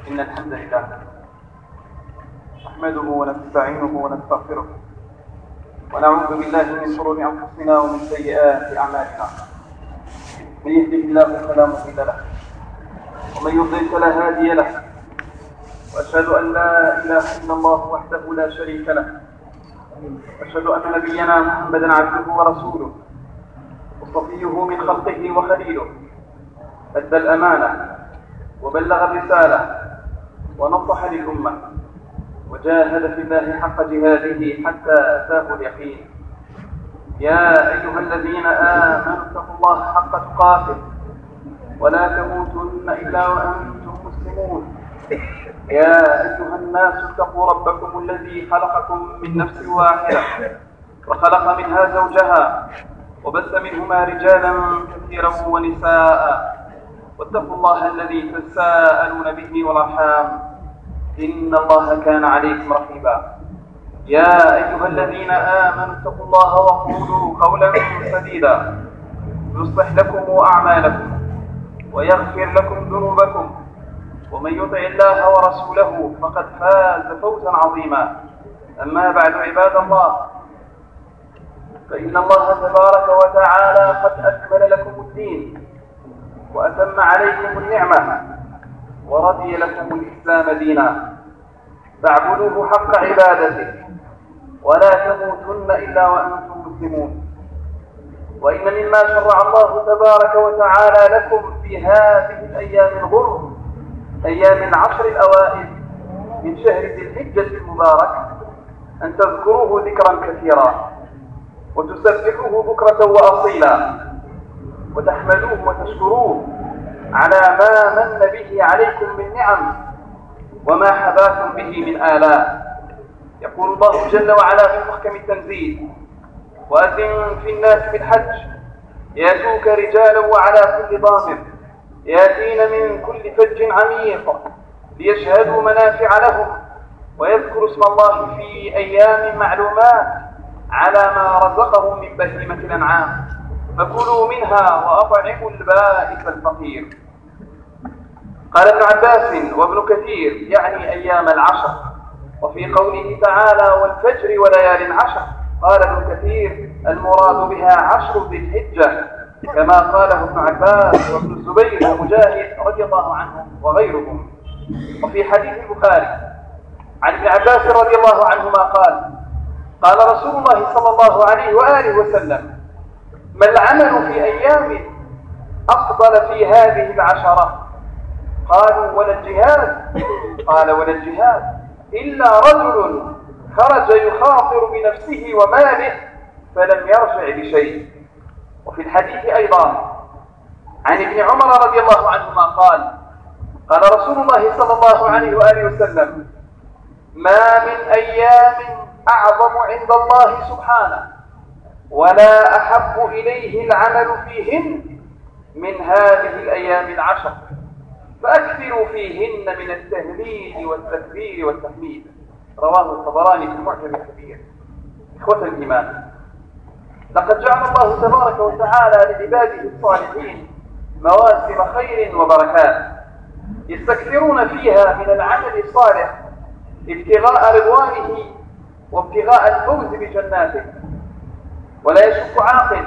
إن الحمد لله نحمده ونستعينه ونستغفره ونعوذ بالله من شرور أنفسنا ومن سيئات أعمالنا. من يهده الله فلا مضل له ومن يضلل فلا هادي له، وأشهد أن لا إله إلا الله وحده لا شريك له، وأشهد أن نبينا محمدا عبده ورسوله وصفيه من خلقه وخليله، أدى الأمانة وبلغ الرسالة ونصح للأمة وجاهد في الله حق جهاده حتى أتاه اليقين. يا أيها الذين آمنوا اتقوا الله حق تقاته ولا تموتن إلا وأنتم مسلمون. يا أيها الناس اتقوا ربكم الذي خلقكم من نفس واحدة وخلق منها زوجها وبث منهما رجالا كثيرا ونساء، واتقوا الله الذي تساءلون به والأرحام إن الله كان عليكم رقيبا. يا أيها الذين آمنوا اتقوا الله وقولوا قولا سديدا يصلح لكم أعمالكم ويغفر لكم ذنوبكم، ومن يطع الله ورسوله فقد فاز فوزا عظيما. أما بعد عباد الله، فإن الله تبارك وتعالى قد أكمل لكم الدين وأتم عليكم النعمة ورضي لكم الإسلام دينا، فاعبدوه حق عبادته ولا تموتن إلا وأنتم مسلمون. وإن مما شرع الله تبارك وتعالى لكم في هذه الأيام الغر، أيام العشر الأوائل من شهر ذي الحجة المبارك، أن تذكروه ذكرا كثيرا وتسبحوه بكرة وأصيلا وتحمدوه وتشكروه على ما من به عليكم من نعم وما حباكم به من آلاء. يقول الله جل وعلا في محكم التنزيل: وأذن في الناس بالحج يأتوك رجالا وعلى كل ضامر يأتين من كل فج عميق ليشهدوا منافع لهم ويذكروا اسم الله في أيام معلومات على ما رزقهم من بهيمة الأنعام فكلوا منها وأطعموا البائس الفقير. قال ابن عباس وابن كثير يعني أيام العشر. وفي قوله تعالى: والفجر وليال عشر، قال ابن كثير المراد بها عشر ذي الحجة، كما قاله ابن عباس وابن الزبير ومجاهد رضي الله عنهم وغيرهم. وفي حديث البخاري عن ابن عباس رضي الله عنهما قال رسول الله صلى الله عليه وآله وسلم: ما العمل في أيام أفضل في هذه العشرة؟ قالوا: ولا الجهاد. قال: ولا الجهاد إلا رجل خرج يخاطر بنفسه وماله فلم يرجع بشيء. وفي الحديث أيضا عن ابن عمر رضي الله عنهما قال رسول الله صلى الله عليه وآله وسلم: ما من أيام أعظم عند الله سبحانه ولا أحب إليه العمل فيهن من هذه الأيام العشر، فأكثروا فيهن من التهليل والتكبير والتحميد. رواه الطبراني في المعجم الكبير. إخوة الإيمان، لقد جعل الله تبارك وتعالى لعباده الصالحين مواسم خير وبركات يستكثرون فيها من العمل الصالح ابتغاء رضوانه وابتغاء الفوز بجناته. ولا يشك عاقل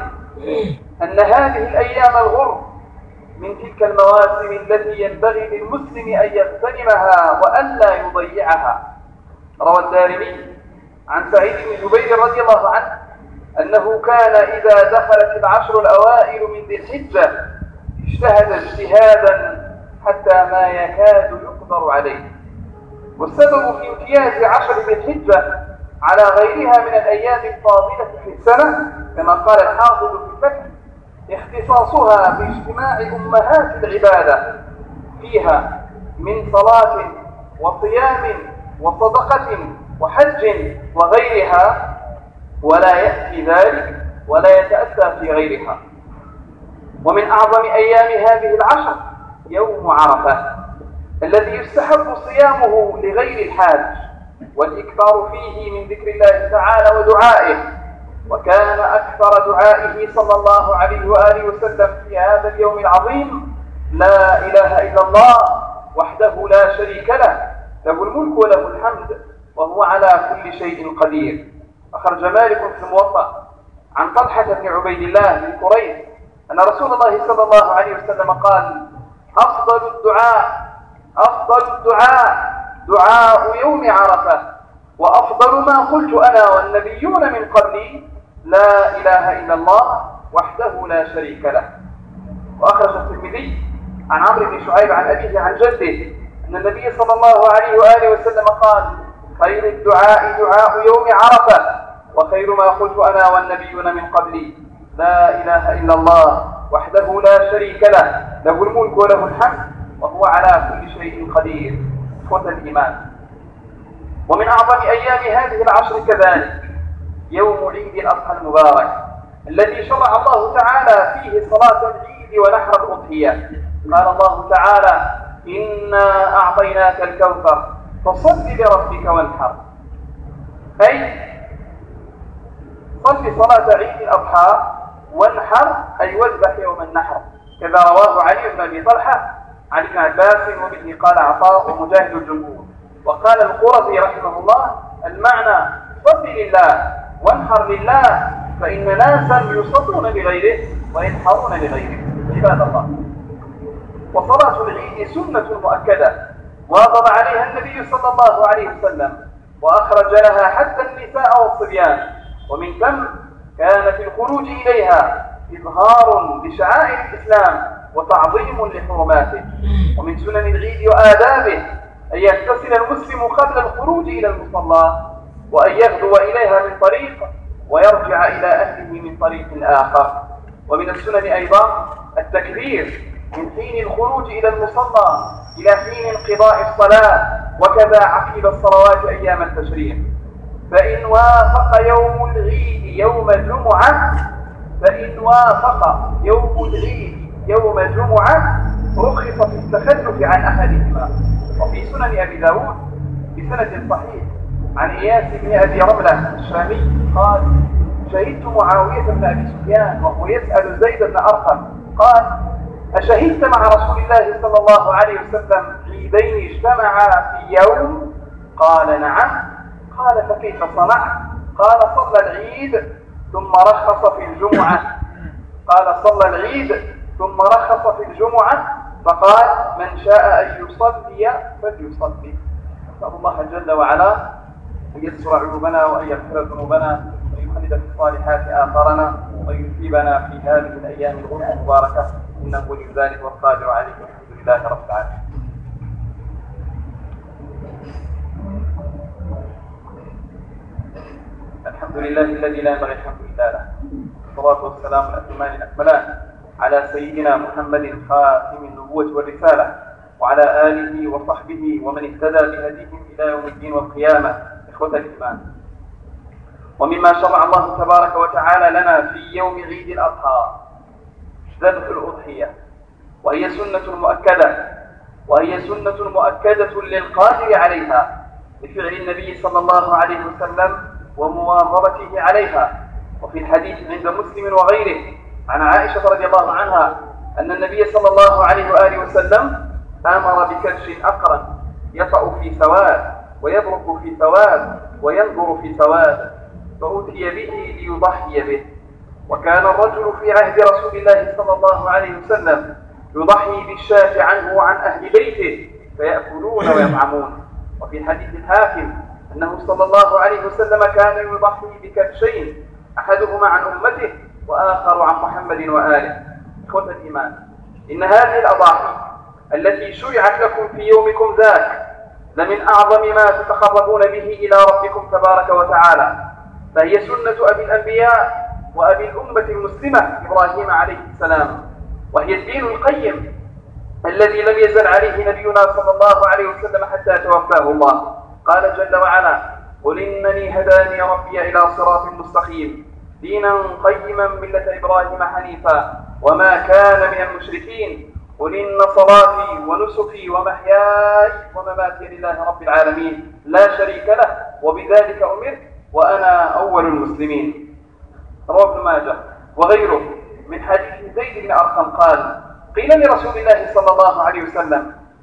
أن هذه الأيام الغر من تلك المواسم التي ينبغي للمسلم أن يغتنمها وألا يضيعها. روى الدارمي عن سعيد بن جبير رضي الله عنه أنه كان إذا دخلت العشر الأوائل من ذي الحجة اجتهد اجتهادا حتى ما يكاد يقدر عليه. والسبب في امتياز عشر ذي الحجة على غيرها من الأيام الفاضلة في السنة، كما قال الحافظ في الفتح: اختصاصها باجتماع أمهات العبادة فيها من صلاة وصيام وصدقة وحج وغيرها، ولا يأتي ذلك ولا يتأتى في غيرها. ومن أعظم أيام هذه العشر يوم عرفة الذي يستحب صيامه لغير الحاج والإكثار فيه من ذكر الله تعالى ودعائه. وكان أكثر دعائه صلى الله عليه وآله وسلم في هذا اليوم العظيم: لا إله إلا الله وحده لا شريك له، له الملك وله الحمد وهو على كل شيء قدير. أخرج مالك في الموطأ عن طلحة بن عبيد الله بن كريب أن رسول الله صلى الله عليه وسلم قال: أفضل الدعاء دعاء يوم عرفة، وأفضل ما قلت أنا والنبيون من قبلي لا إله إلا الله وحده لا شريك له. وأخرج الترمذي عن عمرو بن شعيب عن أبيه عن جده أن النبي صلى الله عليه وآله وسلم قال: خير الدعاء دعاء يوم عرفة، وخير ما قلت أنا والنبيون من قبلي لا إله إلا الله وحده لا شريك له، له الملك وله الحمد وهو على كل شيء قدير. إخوة الإيمان، ومن أعظم أيام هذه العشر كذلك يوم عيد الأضحى المبارك الذي شرع الله تعالى فيه صلاة العيد ونحر الأضحية. قال الله تعالى: إنا أعطيناك الكوثر فصل لربك وانحر، أي صل صلاة عيد الأضحى وانحر أي واذبح يوم النحر، كذا رواه علي بن أبي طلحة عن ابن عباس، وبه قال عطاء ومجاهد الجمهور. وقال القرظي رحمه الله: المعنى صل لله وانحر لله، فإن ناسا يصلون لغيره وينحرون لغيره. عباد الله، وصلاة العيد سنة مؤكدة واظب عليها النبي صلى الله عليه وسلم، وأخرج لها حتى النساء والصبيان، ومن ثم كان في الخروج إليها إظهار لشعائر الإسلام وتعظيم لحرماته. ومن سنن العيد وآدابه أن يغتسل المسلم قبل الخروج إلى المصلى، وأن يغدو إليها من طريق ويرجع إلى أهله من طريق آخر. ومن السنن أيضا التكبير من حين الخروج إلى المصلى إلى حين انقضاء الصلاة، وكذا عقب الصلوات أيام التشريق. فإن وافق يوم العيد يوم الجمعة رخص في التخلف عن أحدهما. وفي سنن أبي داود بسند صحيح عن إياس بن أبي رملة الشامي قال: شهدت معاوية بن أبي سفيان وهو يسأل زيد بن أرقم قال: أشهدت مع رسول الله صلى الله عليه وسلم عيدين اجتمعا في يوم؟ قال: نعم. قال: فكيف صنعت؟ قال: صلى العيد ثم رخص في الجمعة. فقال: من شاء أن يصلي فليصلي. نسأل الله جل وعلا أن يستر عيوبنا وأن يغفر ذنوبنا وأن يخلد في الصالحات آثارنا وأن يثيبنا في هذه الأيام الغر المباركة، إنه ولي ذلك والقادر عليه، والحمد لله رب العالمين. الحمد لله الذي لا ينبغي الحمد إلا له، والصلاة والسلام الأتمان الأكملان على سيدنا محمد خاتم النبوة والرسالة، وعلى آله وصحبه ومن اهتدى بهديهم إلى يوم الدين والقيامة. إخوة الإيمان، ومما شرع الله تبارك وتعالى لنا في يوم عيد الأضحى ذبح الأضحية، وهي سنة مؤكدة للقادر عليها بفعل النبي صلى الله عليه وسلم ومواظبته عليها. وفي الحديث عند مسلم وغيره عن عائشة رضي الله عنها أن النبي صلى الله عليه وآله وسلم أمر بكبش أقرن يطأ في سواد ويبرك في سواد وينظر في سواد، فأتي به ليضحي به. وكان الرجل في عهد رسول الله صلى الله عليه وسلم يضحي بالشاة عنه وعن أهل بيته فيأكلون ويطعمون. وفي حديث الحاكم أنه صلى الله عليه وسلم كان يضحي بكبشين، أحدهما عن أمته وآخر عن محمد وآله. إخوة الإيمان، إن هذه الأضاحي التي شرعت لكم في يومكم ذاك لمن أعظم ما تتقربون به إلى ربكم تبارك وتعالى، فهي سنة أبي الأنبياء وأبي الأمة المسلمة إبراهيم عليه السلام، وهي الدين القيم الذي لم يزل عليه نبينا صلى الله عليه وسلم حتى توفاه الله. قال جل وعلا: قل إنني هداني ربي إلى صراط مستقيم دينا قيما ملة إبراهيم حنيفا وما كان من المشركين، قل إن صلاتي ونسكي ومحياي ومماتي لله رب العالمين لا شريك له وبذلك أمرت وأنا أول المسلمين. رواه ابن ماجه وغيره من حديث زيد بن أرقم قال: قيل لرسول الله صلى الله عليه وسلم: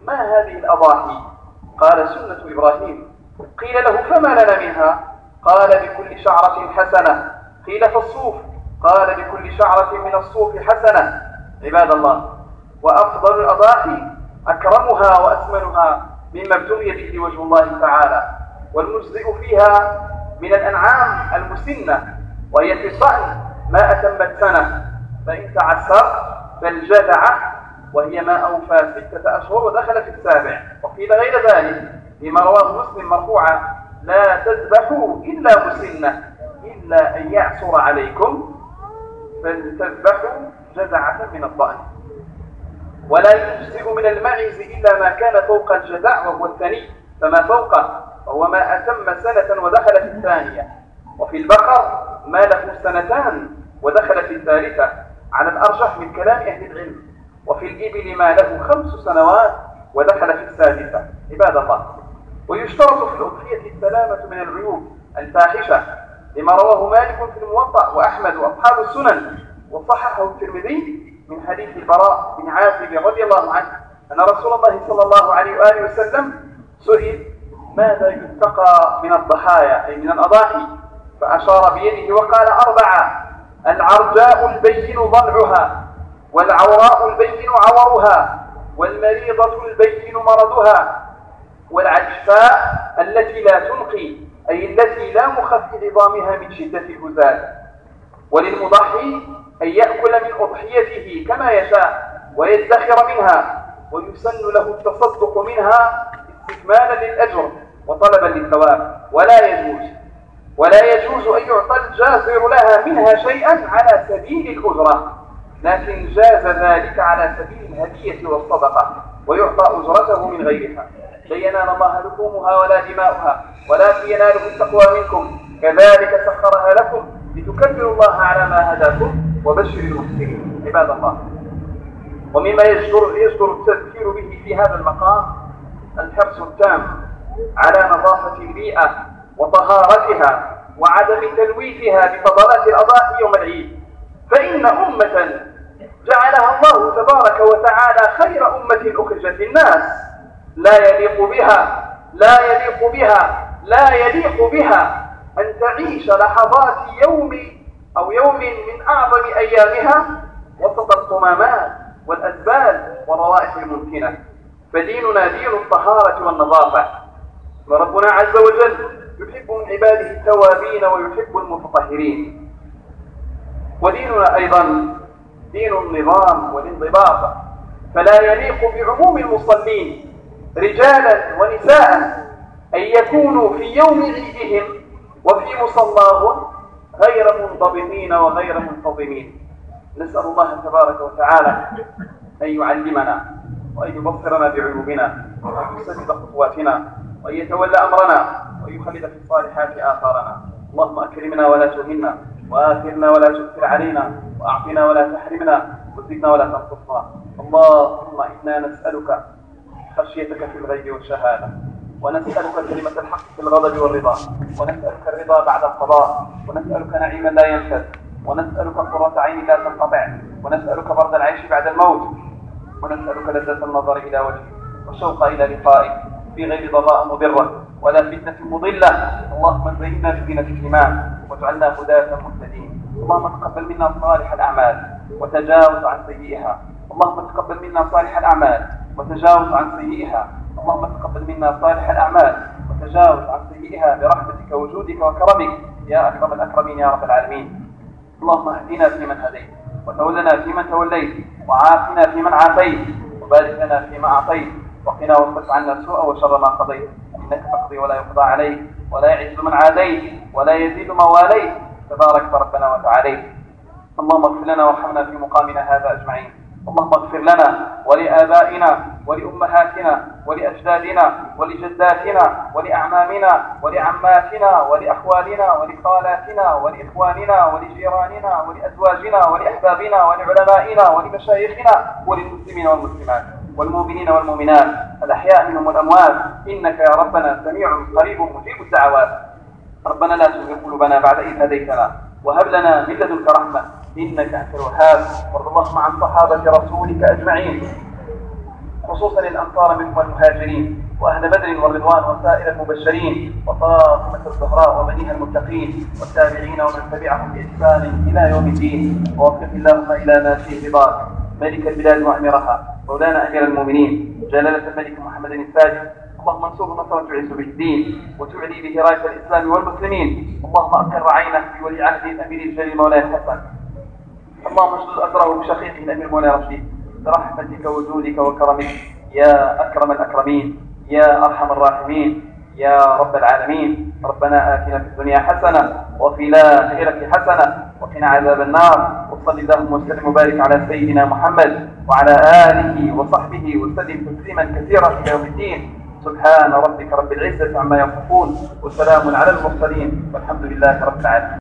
ما هذه الأضاحي؟ قال سنة إبراهيم. قيل له فما لنا منها؟ قال بكل شعرة حسنة. قيل فالصوف؟ قال بكل شعرة من الصوف حسنة. عباد الله، وأفضل الأضاحي أكرمها وأثمنها مما ابتغي به وجه الله تعالى، والمجزئ فيها من الأنعام المسنة، وهي في الضأن ما أتمت سنة، فإن تعسر فالجذعة وهي ما أوفى 6 أشهر ودخل في السابع. وقيل غير ذلك فيما رواه مسلم مرفوعا: لا تذبحوا إلا مسنة، إلا أن يعسر عليكم فلتذبحوا جذعة من الضأن. ولا يجزئ من المعز إلا ما كان فوق الجذع وهو الثني، فما فوقه وهو ما أتم سنة ودخل في الثانية. وفي البقر ما له 2 ودخل في الثالثة على الأرجح من كلام أهل العلم. وفي الإبل ما له 5 سنوات ودخل في السادسة. عباد الله، ويشترط في الأضحية السلامة من العيوب الفاحشة لما رواه مالك في الموطأ وأحمد وأصحاب السنن، وصححه الترمذي من حديث البراء بن عازب رضي الله عنه أن رسول الله صلى الله عليه وآله وسلم سئل: ماذا يتقى من الضحايا أي من الأضاحي؟ فأشار بيده وقال: 4: العرجاء البين ضلعها، والعوراء البين عورها، والمريضة البين مرضها، والعجفاء التي لا تنقي أي التي لا مخ في عظامها من شدة الهزال. وللمضحي أن يأكل من أضحيته كما يشاء ويدخر منها، ويسن له التصدق منها استكمالا للأجر وطلبا للثواب. ولا يجوز أن يعطى الجازر لها منها شيئا على سبيل الأجرة، لكن جاز ذلك على سبيل الهدية والصدقة، ويعطى أجرته من غيرها. لن ينال الله لحومها ولا دماؤها ولكن يناله التقوى منكم، كذلك سخرها لكم لتكبروا الله على ما هداكم وبشر المحسنين. عباد الله، ومما يجدر التذكير به في هذا المقام الحرص التام على نظافة البيئة وطهارتها وعدم تلويثها بفضلات الأضاحي يوم العيد، فإن أمة جعلها الله تبارك وتعالى خير أمة أخرجت للناس لا يليق بها أن تعيش لحظات يوم من أعظم أيامها وسط القمامات والأزبال والروائح الممكنة. فديننا دين الطهارة والنظافة، وربنا عز وجل يحب من عباده التوابين ويحب المتطهرين. وديننا أيضا دين النظام والانضباط، فلا يليق بعموم المصلين رجالا ونساء أن يكونوا في يوم عيدهم وفي مصلاهم غير منضبطين وغير منتظمين. نسأل الله تبارك وتعالى أن يعلمنا وأن يبصرنا بعيوبنا وأن يسدد خطواتنا وأن يتولى أمرنا وأن يخلد في الصالحات آثارنا. اللهم أكرمنا ولا تهنا، وآثرنا ولا تؤثر علينا، وأعطنا ولا تحرمنا، وزدنا ولا تنقصنا. اللهم إنا نسألك خشيتك في الغيب والشهادة، ونسألك كلمة الحق في الغضب والرضا، ونسألك الرضا بعد القضاء، ونسألك نعيما لا ينفد، ونسألك قرة عين لا تنقطع، ونسألك برد العيش بعد الموت، ونسألك لذة النظر إلى وجهك والشوق إلى لقائك في غير ضراء مضرة ولا فتنة مضلة. اللهم زينا بزينة الإيمان واجعلنا هداة مهتدين. اللهم تقبل منا صالح الأعمال وتجاوز عن سيئها. اللهم تقبل منا صالح الأعمال وتجاوز عن سيئها. اللهم تقبل منا صالح الأعمال وتجاوز عن سيئها برحمتك وجودك وكرمك يا أكرم الأكرمين يا رب العالمين. اللهم اهدنا فيمن هديت، وتولنا فيمن توليت، وعافنا فيمن عافيت، وبارك لنا فيما أعطيت، وقنا واصرف عنا السوء وشر ما قضيت، إنك تقضي ولا يقضى عليك، ولا يعز من عاديت، ولا يزيد من واليت، تبارك ربنا وتعاليت. اللهم اغفر لنا وارحمنا في مقامنا هذا أجمعين. اللهم اغفر لنا ولآبائنا ولأمهاتنا ولأجدادنا ولجداتنا ولأعمامنا ولعماتنا ولأخوالنا ولخالاتنا ولإخواننا ولجيراننا ولأزواجنا ولأحبابنا ولعلمائنا ولمشايخنا وللمسلمين والمسلمات والمؤمنين والمؤمنات الأحياء منهم والأموات، إنك يا ربنا سميع قريب مجيب الدعوات. ربنا لا تزغ قلوبنا بعد إذ هديتنا وهب لنا من لدنك رحمة إنك أنت الوهاب. وارض اللهم عن صحابة رسولك أجمعين خصوصا الأنصار منهم المهاجرين وأهل بدر والرضوان وسائر المبشرين وفاطمة الزهراء وبنيها المتقين والتابعين ومن تبعهم بإحسان إلى يوم الدين. ووفق اللهم إلى ما فيه رضاك ملك البلاد وأميرها مولانا أمير المؤمنين جلالة الملك محمد الثاني. اللهم انصره نصرا تعز به الدين وتعلي به راية الإسلام والمسلمين. اللهم أقر عينه في ولي عهده الأمير الجليل مولاي الحسن. اللهم اشدد أثره بشقيقه الأمير مولاي رشيد برحمتك وجودك وكرمك يا أكرم الأكرمين يا أرحم الراحمين يا رب العالمين. ربنا آتنا في الدنيا حسنة وفي الآخرة حسنة وقنا عذاب النار. وصل اللهم وسلم وبارك على سيدنا محمد وعلى آله وصحبه وسلم تسليما كثيرا إلى يوم الدين. سبحان ربك رب العزة عما يصفون وسلام على المرسلين والحمد لله رب العالمين.